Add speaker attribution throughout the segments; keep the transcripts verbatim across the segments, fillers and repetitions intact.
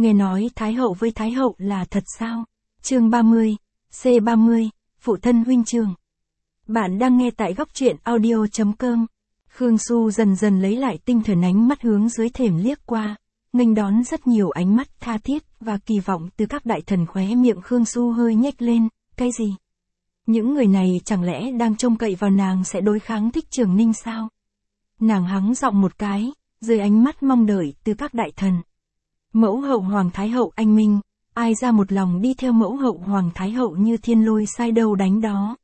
Speaker 1: Nghe nói Thái hậu với Thái hậu là thật sao? Chương ba mươi, C ba mươi, phụ thân huynh trường. Bạn đang nghe tại góc truyện audio chấm com. Khương Su dần dần lấy lại tinh thần, ánh mắt hướng dưới thềm liếc qua, nghênh đón rất nhiều ánh mắt tha thiết và kỳ vọng từ các đại thần. Khóe miệng Khương Su hơi nhếch lên, cái gì? Những người này chẳng lẽ đang trông cậy vào nàng sẽ đối kháng Thích Trường Ninh sao? Nàng hắng giọng một cái, dưới ánh mắt mong đợi từ các đại thần. Mẫu hậu Hoàng Thái hậu anh minh, ai ra một lòng đi theo mẫu hậu Hoàng Thái hậu như thiên lôi sai đâu đánh đó.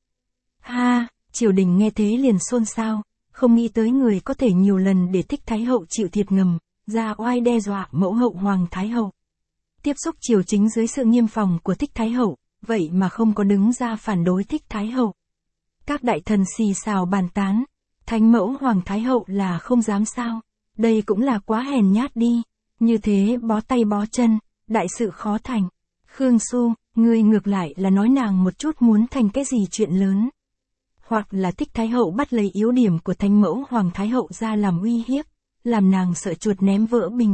Speaker 1: Ha, triều đình nghe thế liền xôn xao, không nghĩ tới người có thể nhiều lần để Thích Thái hậu chịu thiệt ngầm, ra oai đe dọa mẫu hậu Hoàng Thái hậu. Tiếp xúc triều chính dưới sự nghiêm phòng của Thích Thái hậu, vậy mà không có đứng ra phản đối Thích Thái hậu. Các đại thần xì xào bàn tán, thánh mẫu Hoàng Thái hậu là không dám sao, đây cũng là quá hèn nhát đi, như thế bó tay bó chân, đại sự khó thành. Khương Su, ngươi ngược lại là nói nàng một chút muốn thành cái gì chuyện lớn. Hoặc là Thích Thái hậu bắt lấy yếu điểm của thánh mẫu Hoàng Thái hậu ra làm uy hiếp, làm nàng sợ chuột ném vỡ bình.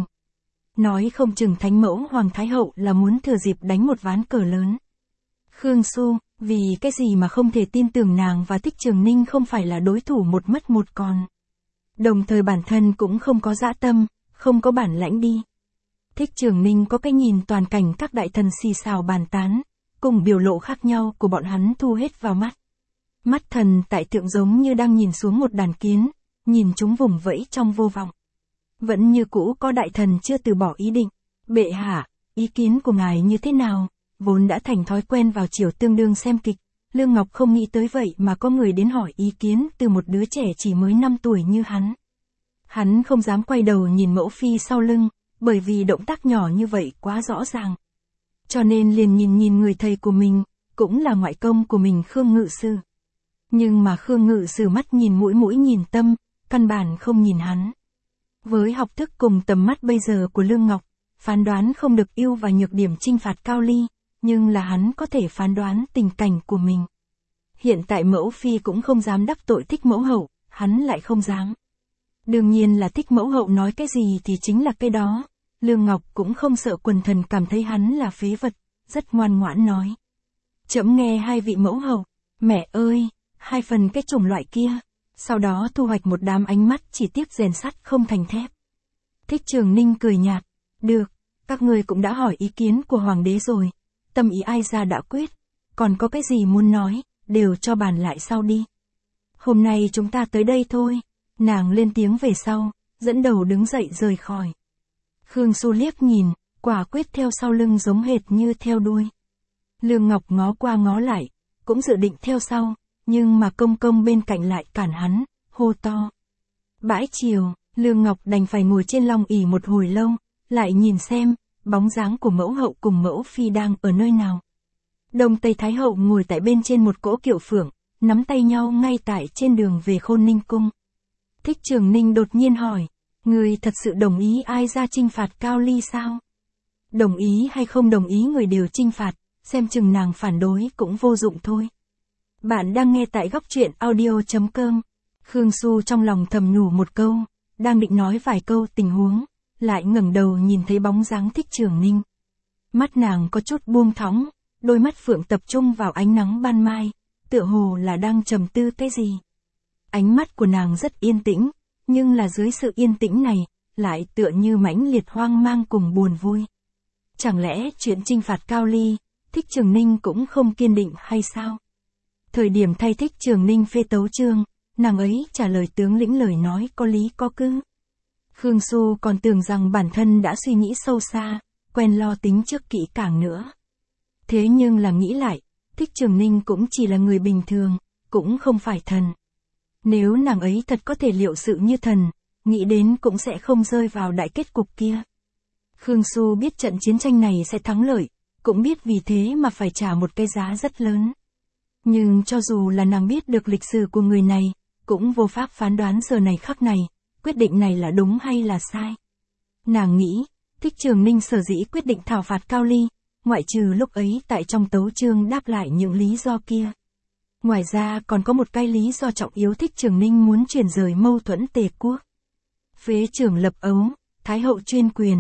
Speaker 1: Nói không chừng thánh mẫu Hoàng Thái hậu là muốn thừa dịp đánh một ván cờ lớn. Khương Su, vì cái gì mà không thể tin tưởng nàng và Thích Trường Ninh không phải là đối thủ một mất một còn. Đồng thời bản thân cũng không có dã tâm, không có bản lãnh đi. Thích Trường Ninh có cái nhìn toàn cảnh, các đại thần xì xào bàn tán, cùng biểu lộ khác nhau của bọn hắn thu hết vào mắt. Mắt thần tại tượng giống như đang nhìn xuống một đàn kiến, nhìn chúng vùng vẫy trong vô vọng. Vẫn như cũ có đại thần chưa từ bỏ ý định. Bệ hạ, ý kiến của ngài như thế nào? Vốn đã thành thói quen vào chiều tương đương xem kịch, Lương Ngọc không nghĩ tới vậy mà có người đến hỏi ý kiến từ một đứa trẻ chỉ mới năm tuổi như hắn. Hắn không dám quay đầu nhìn mẫu phi sau lưng, bởi vì động tác nhỏ như vậy quá rõ ràng. Cho nên liền nhìn nhìn người thầy của mình, cũng là ngoại công của mình Khương Ngự Sử. Nhưng mà Khương Ngự Sử mắt nhìn mũi mũi nhìn tâm, căn bản không nhìn hắn. Với học thức cùng tầm mắt bây giờ của Lương Ngọc, phán đoán không được ưu và nhược điểm chinh phạt Cao Ly, nhưng là hắn có thể phán đoán tình cảnh của mình. Hiện tại mẫu phi cũng không dám đắc tội Thích mẫu hậu, hắn lại không dám. Đương nhiên là Thích mẫu hậu nói cái gì thì chính là cái đó. Lương Ngọc cũng không sợ quần thần cảm thấy hắn là phế vật, rất ngoan ngoãn nói. Trẫm nghe hai vị mẫu hậu, mẹ ơi, hai phần cái chủng loại kia, sau đó thu hoạch một đám ánh mắt chỉ tiếp rèn sắt không thành thép. Thích Trường Ninh cười nhạt, được, các người cũng đã hỏi ý kiến của hoàng đế rồi, tâm ý ai ra đã quyết, còn có cái gì muốn nói, đều cho bàn lại sau đi. Hôm nay chúng ta tới đây thôi. Nàng lên tiếng về sau, dẫn đầu đứng dậy rời khỏi. Khương Su liếc nhìn, quả quyết theo sau lưng giống hệt như theo đuôi. Lương Ngọc ngó qua ngó lại, cũng dự định theo sau, nhưng mà công công bên cạnh lại cản hắn, hô to. Bãi chiều, Lương Ngọc đành phải ngồi trên long ỷ một hồi lâu, lại nhìn xem, bóng dáng của mẫu hậu cùng mẫu phi đang ở nơi nào. Đông Tây Thái hậu ngồi tại bên trên một cỗ kiệu phượng, nắm tay nhau ngay tại trên đường về Khôn Ninh cung. Thích Trường Ninh đột nhiên hỏi, người thật sự đồng ý ai ra chinh phạt Cao Ly sao? Đồng ý hay không đồng ý người đều chinh phạt, xem chừng nàng phản đối cũng vô dụng thôi. Bạn đang nghe tại góc truyện audio chấm com. Khương Su trong lòng thầm nhủ một câu, đang định nói vài câu tình huống, lại ngẩng đầu nhìn thấy bóng dáng Thích Trường Ninh. Mắt nàng có chút buông thõng, đôi mắt phượng tập trung vào ánh nắng ban mai, tựa hồ là đang trầm tư cái gì. Ánh mắt của nàng rất yên tĩnh, nhưng là dưới sự yên tĩnh này, lại tựa như mãnh liệt hoang mang cùng buồn vui. Chẳng lẽ chuyện chinh phạt Cao Ly, Thích Trường Ninh cũng không kiên định hay sao? Thời điểm thay Thích Trường Ninh phê tấu chương, nàng ấy trả lời tướng lĩnh lời nói có lý có cứ. Khương Su còn tưởng rằng bản thân đã suy nghĩ sâu xa, quen lo tính trước kỹ càng nữa. Thế nhưng là nghĩ lại, Thích Trường Ninh cũng chỉ là người bình thường, cũng không phải thần. Nếu nàng ấy thật có thể liệu sự như thần, nghĩ đến cũng sẽ không rơi vào đại kết cục kia. Khương Su biết trận chiến tranh này sẽ thắng lợi, cũng biết vì thế mà phải trả một cái giá rất lớn. Nhưng cho dù là nàng biết được lịch sử của người này, cũng vô pháp phán đoán giờ này khắc này, quyết định này là đúng hay là sai. Nàng nghĩ, Thích Trường Ninh sở dĩ quyết định thảo phạt Cao Ly, ngoại trừ lúc ấy tại trong tấu chương đáp lại những lý do kia. Ngoài ra còn có một cái lý do trọng yếu, Thích Trường Ninh muốn chuyển rời mâu thuẫn Tề quốc. Phế trưởng lập ấu, Thái hậu chuyên quyền,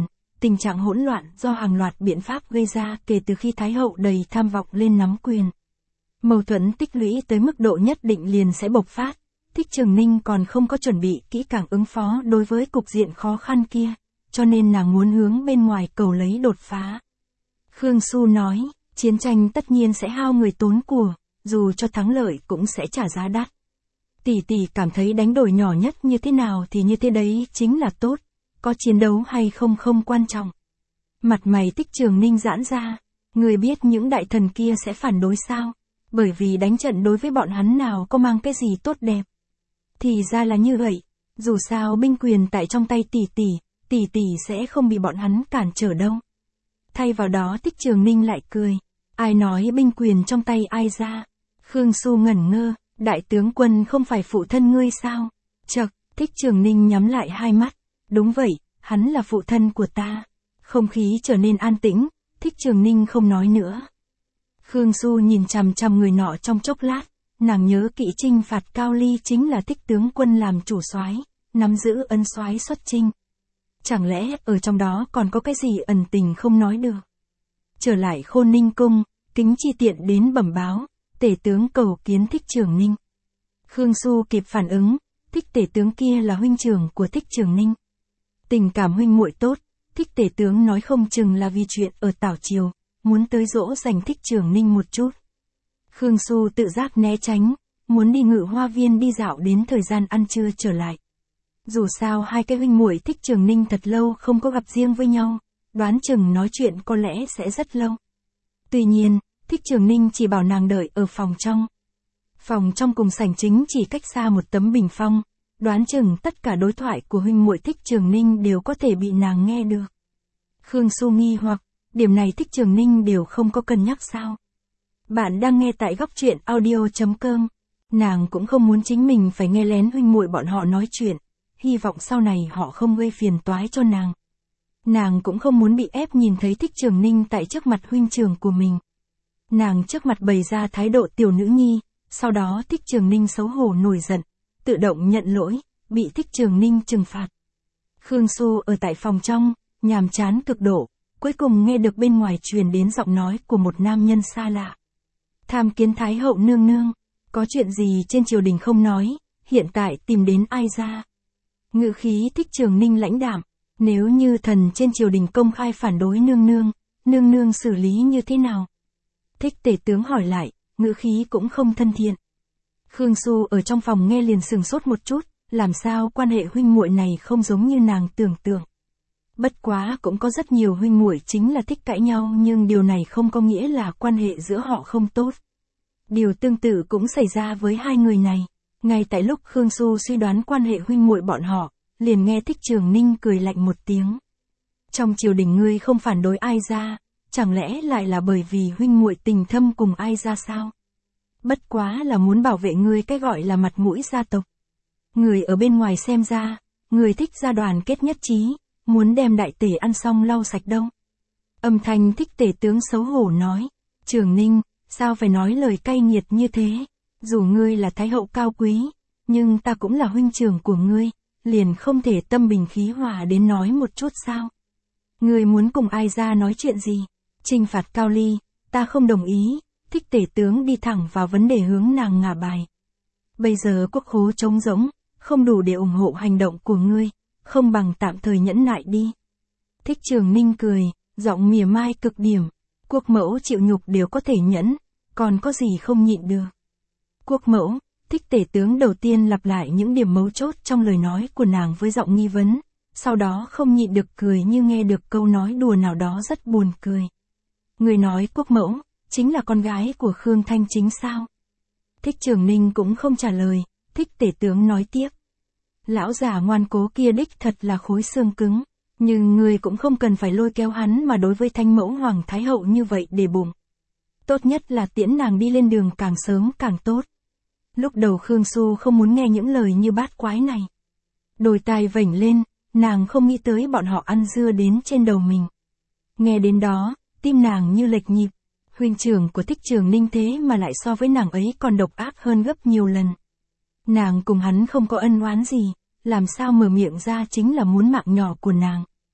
Speaker 1: Tình trạng hỗn loạn do hàng loạt biện pháp gây ra kể từ khi Thái hậu đầy tham vọng lên nắm quyền. Mâu thuẫn tích lũy tới mức độ nhất định liền sẽ bộc phát. Thích Trường Ninh còn không có chuẩn bị kỹ càng ứng phó đối với cục diện khó khăn kia, cho nên nàng muốn hướng bên ngoài cầu lấy đột phá. Khương Su nói, chiến tranh tất nhiên sẽ hao người tốn của, dù cho thắng lợi cũng sẽ trả giá đắt. Tỷ tỷ cảm thấy đánh đổi nhỏ nhất như thế nào thì như thế đấy chính là tốt, có chiến đấu hay không không quan trọng. Mặt mày Thích Trường Ninh giãn ra, người biết những đại thần kia sẽ phản đối sao, bởi vì đánh trận đối với bọn hắn nào có mang cái gì tốt đẹp. Thì ra là như vậy, dù sao binh quyền tại trong tay tỷ tỷ, tỷ tỷ sẽ không bị bọn hắn cản trở đâu. Thay vào đó Thích Trường Ninh lại cười, ai nói binh quyền trong tay ai ra. Khương Su ngẩn ngơ, đại tướng quân không phải phụ thân ngươi sao? Chậc, Thích Trường Ninh nhắm lại hai mắt, đúng vậy, hắn là phụ thân của ta. Không khí trở nên an tĩnh, Thích Trường Ninh không nói nữa. Khương Su nhìn chằm chằm người nọ trong chốc lát, nàng nhớ kỹ trinh phạt Cao Ly chính là Thích tướng quân làm chủ soái, nắm giữ ân soái xuất chinh. Chẳng lẽ ở trong đó còn có cái gì ẩn tình không nói được? Trở lại Khôn Ninh cung, Kính Chi tiện đến bẩm báo, tể tướng cầu kiến Thích Trường Ninh. Khương Su kịp phản ứng, Thích tể tướng kia là huynh trưởng của Thích Trường Ninh. Tình cảm huynh muội tốt, Thích tể tướng nói không chừng là vì chuyện ở Tảo Triều, muốn tới dỗ dành Thích Trường Ninh một chút. Khương Su tự giác né tránh, muốn đi Ngự Hoa Viên đi dạo đến thời gian ăn trưa trở lại. Dù sao hai cái huynh muội Thích Trường Ninh thật lâu không có gặp riêng với nhau, đoán chừng nói chuyện có lẽ sẽ rất lâu. Tuy nhiên, Thích Trường Ninh chỉ bảo nàng đợi ở phòng trong. Phòng trong cùng sảnh chính chỉ cách xa một tấm bình phong, đoán chừng tất cả đối thoại của huynh muội Thích Trường Ninh đều có thể bị nàng nghe được. Khương Su nghi hoặc, điểm này Thích Trường Ninh đều không có cân nhắc sao? Bạn đang nghe tại góc truyện audio chấm com. Nàng cũng không muốn chính mình phải nghe lén huynh muội bọn họ nói chuyện, hy vọng sau này họ không gây phiền toái cho nàng. Nàng cũng không muốn bị ép nhìn thấy Thích Trường Ninh tại trước mặt huynh trưởng của mình. Nàng trước mặt bày ra thái độ tiểu nữ nhi, sau đó Thích Trường Ninh xấu hổ nổi giận, tự động nhận lỗi, bị Thích Trường Ninh trừng phạt. Khương Su ở tại phòng trong, nhàm chán cực độ, cuối cùng nghe được bên ngoài truyền đến giọng nói của một nam nhân xa lạ. Tham kiến Thái hậu nương nương, có chuyện gì trên triều đình không nói, hiện tại tìm đến ai ra? Ngữ khí Thích Trường Ninh lãnh đạm, nếu như thần trên triều đình công khai phản đối nương nương, nương nương xử lý như thế nào? Thích tể tướng hỏi lại, ngữ khí cũng không thân thiện. Khương Su ở trong phòng nghe liền sừng sốt một chút, làm sao quan hệ huynh muội này không giống như nàng tưởng tượng. Bất quá cũng có rất nhiều huynh muội chính là thích cãi nhau, nhưng điều này không có nghĩa là quan hệ giữa họ không tốt. Điều tương tự cũng xảy ra với hai người này. Ngay tại lúc Khương Su suy đoán quan hệ huynh muội bọn họ, liền nghe Thích Trường Ninh cười lạnh một tiếng. Trong triều đình ngươi không phản đối ai ra, chẳng lẽ lại là bởi vì huynh muội tình thâm cùng ai ra sao? Bất quá là muốn bảo vệ ngươi cái gọi là mặt mũi gia tộc. Người ở bên ngoài xem ra, người thích gia đoàn kết nhất trí, muốn đem đại tể ăn xong lau sạch đâu. Âm thanh Thích tể tướng xấu hổ nói, Trường Ninh, sao phải nói lời cay nghiệt như thế? Dù ngươi là thái hậu cao quý, nhưng ta cũng là huynh trưởng của ngươi, liền không thể tâm bình khí hòa đến nói một chút sao? Ngươi muốn cùng ai ra nói chuyện gì? Trinh phạt Cao Ly, ta không đồng ý. Thích tể tướng đi thẳng vào vấn đề hướng nàng ngả bài. Bây giờ quốc khố trống rỗng, không đủ để ủng hộ hành động của ngươi, không bằng tạm thời nhẫn nại đi. Thích Trường Ninh cười, giọng mỉa mai cực điểm, quốc mẫu chịu nhục đều có thể nhẫn, còn có gì không nhịn được. Quốc mẫu, Thích tể tướng đầu tiên lặp lại những điểm mấu chốt trong lời nói của nàng với giọng nghi vấn, sau đó không nhịn được cười như nghe được câu nói đùa nào đó rất buồn cười. Người nói quốc mẫu, chính là con gái của Khương Thanh Chính sao? Thích Trường Ninh cũng không trả lời, Thích tể tướng nói tiếp. Lão già ngoan cố kia đích thật là khối xương cứng, nhưng người cũng không cần phải lôi kéo hắn mà đối với Thanh mẫu Hoàng Thái hậu như vậy để bụng. Tốt nhất là tiễn nàng đi lên đường càng sớm càng tốt. Lúc đầu Khương Su không muốn nghe những lời như bát quái này. Đôi tai vểnh lên, nàng không nghĩ tới bọn họ ăn dưa đến trên đầu mình. Nghe đến đó, tim nàng như lệch nhịp. Huynh trưởng của Thích Trường Ninh thế mà lại so với nàng ấy còn độc ác hơn gấp nhiều lần. Nàng cùng hắn không có ân oán gì, làm sao mở miệng ra chính là muốn mạng nhỏ của nàng.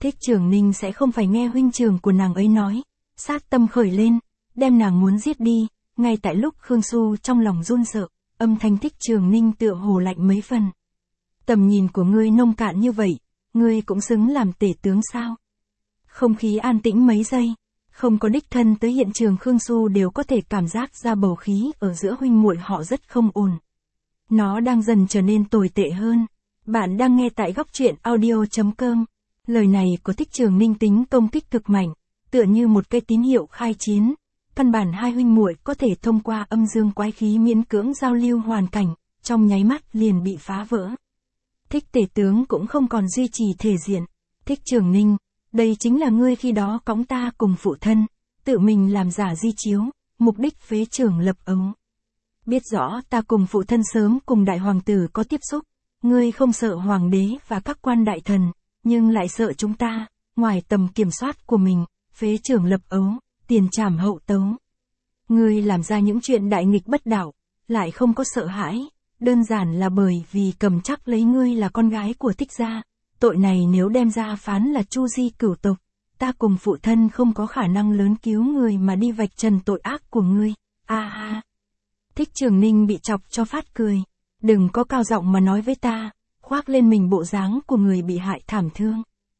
Speaker 1: Thích Trường Ninh sẽ không phải nghe huynh trưởng của nàng ấy nói, sát tâm khởi lên, đem nàng muốn giết đi, ngay tại lúc Khương Su trong lòng run sợ, âm thanh Thích Trường Ninh tựa hồ lạnh mấy phần. Tầm nhìn của ngươi nông cạn như vậy, ngươi cũng xứng làm tể tướng sao? Không khí an tĩnh mấy giây, không có đích thân tới hiện trường Khương Su đều có thể cảm giác ra bầu khí ở giữa huynh muội họ rất không ổn. Nó đang dần trở nên tồi tệ hơn. Bạn đang nghe tại góc truyện audio chấm com. Lời này của Thích Trường Ninh tính công kích cực mạnh, tựa như một cây tín hiệu khai chiến. Căn bản hai huynh muội có thể thông qua âm dương quái khí miễn cưỡng giao lưu hoàn cảnh, trong nháy mắt liền bị phá vỡ. Thích tể tướng cũng không còn duy trì thể diện. Thích Trường Ninh, đây chính là ngươi khi đó cõng ta cùng phụ thân, tự mình làm giả di chiếu, mục đích phế trưởng lập ấu. Biết rõ ta cùng phụ thân sớm cùng đại hoàng tử có tiếp xúc, ngươi không sợ hoàng đế và các quan đại thần, nhưng lại sợ chúng ta, ngoài tầm kiểm soát của mình, phế trưởng lập ấu, tiền trảm hậu tấu. Ngươi làm ra những chuyện đại nghịch bất đạo, lại không có sợ hãi, đơn giản là bởi vì cầm chắc lấy ngươi là con gái của Thích gia. Tội này nếu đem ra phán là chu di cửu tộc, ta cùng phụ thân không có khả năng lớn cứu người mà đi vạch trần tội ác của ngươi. A à, ha. Thích Trường Ninh bị chọc cho phát cười. Đừng có cao giọng mà nói với ta, khoác lên mình bộ dáng của người bị hại thảm thương.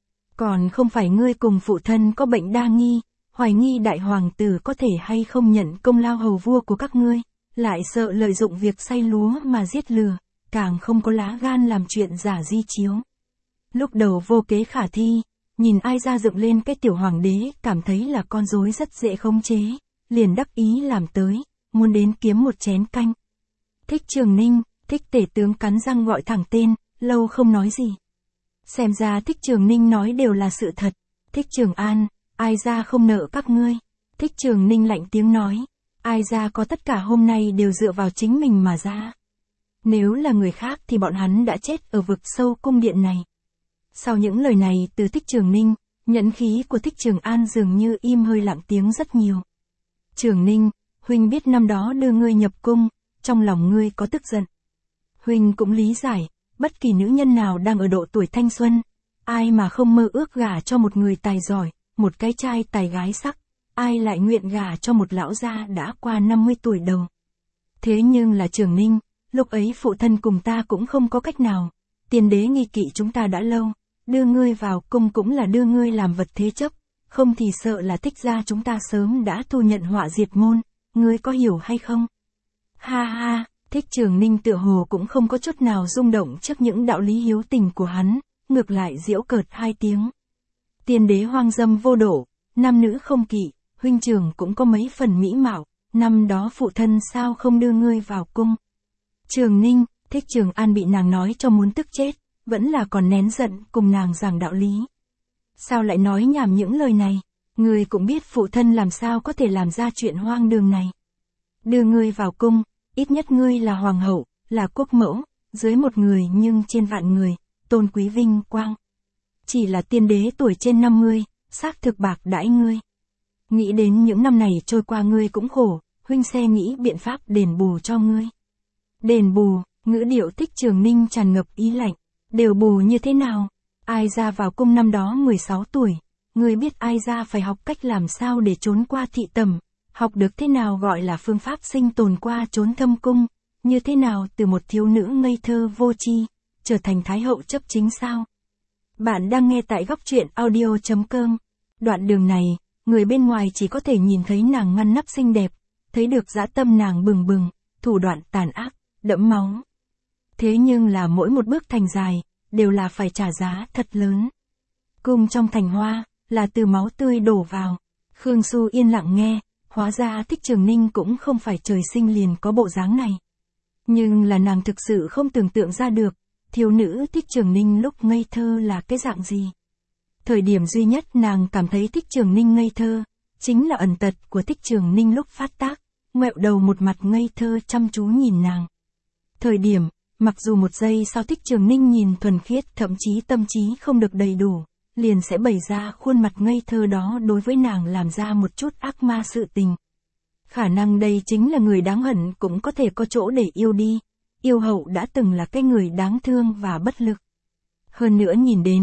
Speaker 1: Còn không phải ngươi cùng phụ thân có bệnh đa nghi, hoài nghi đại hoàng tử có thể hay không nhận công lao hầu vua của các ngươi, lại sợ lợi dụng việc say lúa mà giết lừa, càng không có lá gan làm chuyện giả di chiếu. Lúc đầu vô kế khả thi, nhìn ai ra dựng lên cái tiểu hoàng đế cảm thấy là con rối rất dễ khống chế, liền đắc ý làm tới, muốn đến kiếm một chén canh. Thích Trường Ninh, Thích tể tướng cắn răng gọi thẳng tên, lâu không nói gì. Xem ra Thích Trường Ninh nói đều là sự thật. Thích Trường An, ai ra không nợ các ngươi. Thích Trường Ninh lạnh tiếng nói, ai ra có tất cả hôm nay đều dựa vào chính mình mà ra. Nếu là người khác thì bọn hắn đã chết ở vực sâu cung điện này. Sau những lời này từ Thích Trường Ninh, nhẫn khí của Thích Trường An dường như im hơi lặng tiếng rất nhiều. Trường Ninh, huynh biết năm đó đưa ngươi nhập cung, trong lòng ngươi có tức giận. Huynh cũng lý giải, bất kỳ nữ nhân nào đang ở độ tuổi thanh xuân, ai mà không mơ ước gả cho một người tài giỏi, một cái trai tài gái sắc, ai lại nguyện gả cho một lão gia đã qua năm mươi tuổi đầu. Thế nhưng là Trường Ninh, lúc ấy phụ thân cùng ta cũng không có cách nào, tiền đế nghi kỵ chúng ta đã lâu, đưa ngươi vào cung cũng là đưa ngươi làm vật thế chấp, không thì sợ là Thích gia chúng ta sớm đã thu nhận họa diệt môn, ngươi có hiểu hay không? Ha ha, Thích Trường Ninh tựa hồ cũng không có chút nào rung động trước những đạo lý hiếu tình của hắn, ngược lại giễu cợt hai tiếng. Tiên đế hoang dâm vô độ, nam nữ không kỵ, huynh trưởng cũng có mấy phần mỹ mạo, năm đó phụ thân sao không đưa ngươi vào cung? Trường Ninh, Thích Trường An bị nàng nói cho muốn tức chết, vẫn là còn nén giận cùng nàng giảng đạo lý. Sao lại nói nhảm những lời này? Ngươi cũng biết phụ thân làm sao có thể làm ra chuyện hoang đường này. Đưa ngươi vào cung, ít nhất ngươi là hoàng hậu, là quốc mẫu, dưới một người nhưng trên vạn người, tôn quý vinh quang. Chỉ là tiên đế tuổi trên năm mươi, xác thực bạc đãi ngươi. Nghĩ đến những năm này trôi qua ngươi cũng khổ, huynh sẽ nghĩ biện pháp đền bù cho ngươi. Đền bù, ngữ điệu Thích Trường Ninh tràn ngập ý lạnh, đều bù như thế nào? Ai ra vào cung năm đó mười sáu tuổi, ngươi biết ai ra phải học cách làm sao để trốn qua thị tầm, học được thế nào gọi là phương pháp sinh tồn qua trốn thâm cung, như thế nào từ một thiếu nữ ngây thơ vô tri, trở thành thái hậu chấp chính sao? Bạn đang nghe tại góc truyện audio chấm com. Đoạn đường này, người bên ngoài chỉ có thể nhìn thấy nàng ngăn nắp xinh đẹp, thấy được dã tâm nàng bừng bừng, thủ đoạn tàn ác, đẫm máu. Thế nhưng là mỗi một bước thành dài, đều là phải trả giá thật lớn. Cung trong thành hoa, là từ máu tươi đổ vào. Khương Su yên lặng nghe, hóa ra Thích Trường Ninh cũng không phải trời sinh liền có bộ dáng này. Nhưng là nàng thực sự không tưởng tượng ra được, thiếu nữ Thích Trường Ninh lúc ngây thơ là cái dạng gì. Thời điểm duy nhất nàng cảm thấy Thích Trường Ninh ngây thơ, chính là ẩn tật của Thích Trường Ninh lúc phát tác, ngoẹo đầu một mặt ngây thơ chăm chú nhìn nàng. Thời điểm, mặc dù một giây sau Thích Trường Ninh nhìn thuần khiết thậm chí tâm trí không được đầy đủ, liền sẽ bày ra khuôn mặt ngây thơ đó đối với nàng làm ra một chút ác ma sự tình. Khả năng đây chính là người đáng hận cũng có thể có chỗ để yêu đi, yêu hậu đã từng là cái người đáng thương và bất lực. Hơn nữa nhìn đến,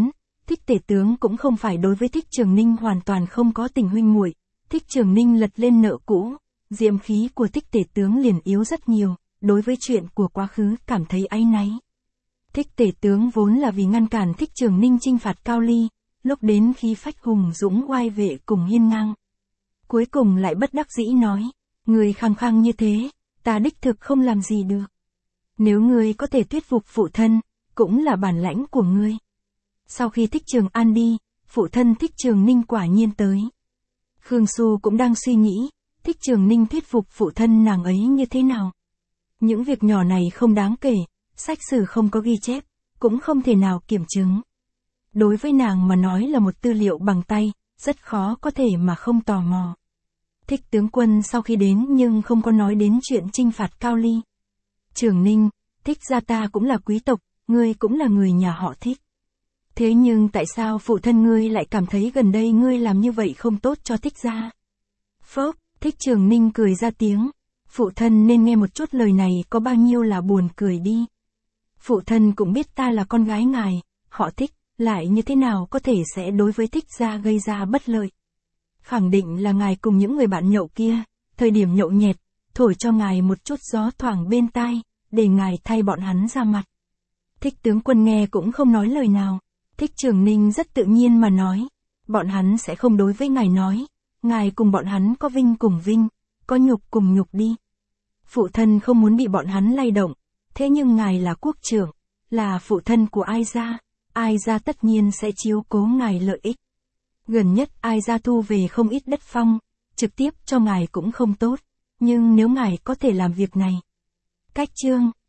Speaker 1: Thích tể tướng cũng không phải đối với Thích Trường Ninh hoàn toàn không có tình huynh muội. Thích Trường Ninh lật lên nợ cũ, diệm khí của Thích tể tướng liền yếu rất nhiều, đối với chuyện của quá khứ cảm thấy áy náy. Thích tể tướng vốn là vì ngăn cản Thích Trường Ninh chinh phạt Cao Ly, lúc đến khí phách hùng dũng oai vệ cùng hiên ngang. Cuối cùng lại bất đắc dĩ nói, người khăng khăng như thế, ta đích thực không làm gì được. Nếu ngươi có thể thuyết phục phụ thân, cũng là bản lãnh của ngươi. Sau khi Thích Trường An đi, phụ thân Thích Trường Ninh quả nhiên tới. Khương Xu cũng đang suy nghĩ, Thích Trường Ninh thuyết phục phụ thân nàng ấy như thế nào. Những việc nhỏ này không đáng kể, sách sử không có ghi chép, cũng không thể nào kiểm chứng. Đối với nàng mà nói là một tư liệu bằng tay, rất khó có thể mà không tò mò. Thích tướng quân sau khi đến nhưng không có nói đến chuyện chinh phạt Cao Ly. Trường Ninh, Thích gia ta cũng là quý tộc, ngươi cũng là người nhà họ Thích. Thế nhưng tại sao phụ thân ngươi lại cảm thấy gần đây ngươi làm như vậy không tốt cho Thích gia? Phốc, Thích Trường Ninh cười ra tiếng. Phụ thân nên nghe một chút lời này có bao nhiêu là buồn cười đi. Phụ thân cũng biết ta là con gái ngài, họ Thích, lại như thế nào có thể sẽ đối với Thích gia gây ra bất lợi. Khẳng định là ngài cùng những người bạn nhậu kia, thời điểm nhậu nhẹt, thổi cho ngài một chút gió thoảng bên tai, để ngài thay bọn hắn ra mặt. Thích tướng quân nghe cũng không nói lời nào. Thích Trường Ninh rất tự nhiên mà nói, bọn hắn sẽ không đối với ngài nói, ngài cùng bọn hắn có vinh cùng vinh, có nhục cùng nhục đi. Phụ thân không muốn bị bọn hắn lay động, thế nhưng ngài là quốc trưởng, là phụ thân của Ai gia, Ai gia tất nhiên sẽ chiếu cố ngài lợi ích. Gần nhất Ai gia thu về không ít đất phong, trực tiếp cho ngài cũng không tốt, nhưng nếu ngài có thể làm việc này. Cách chương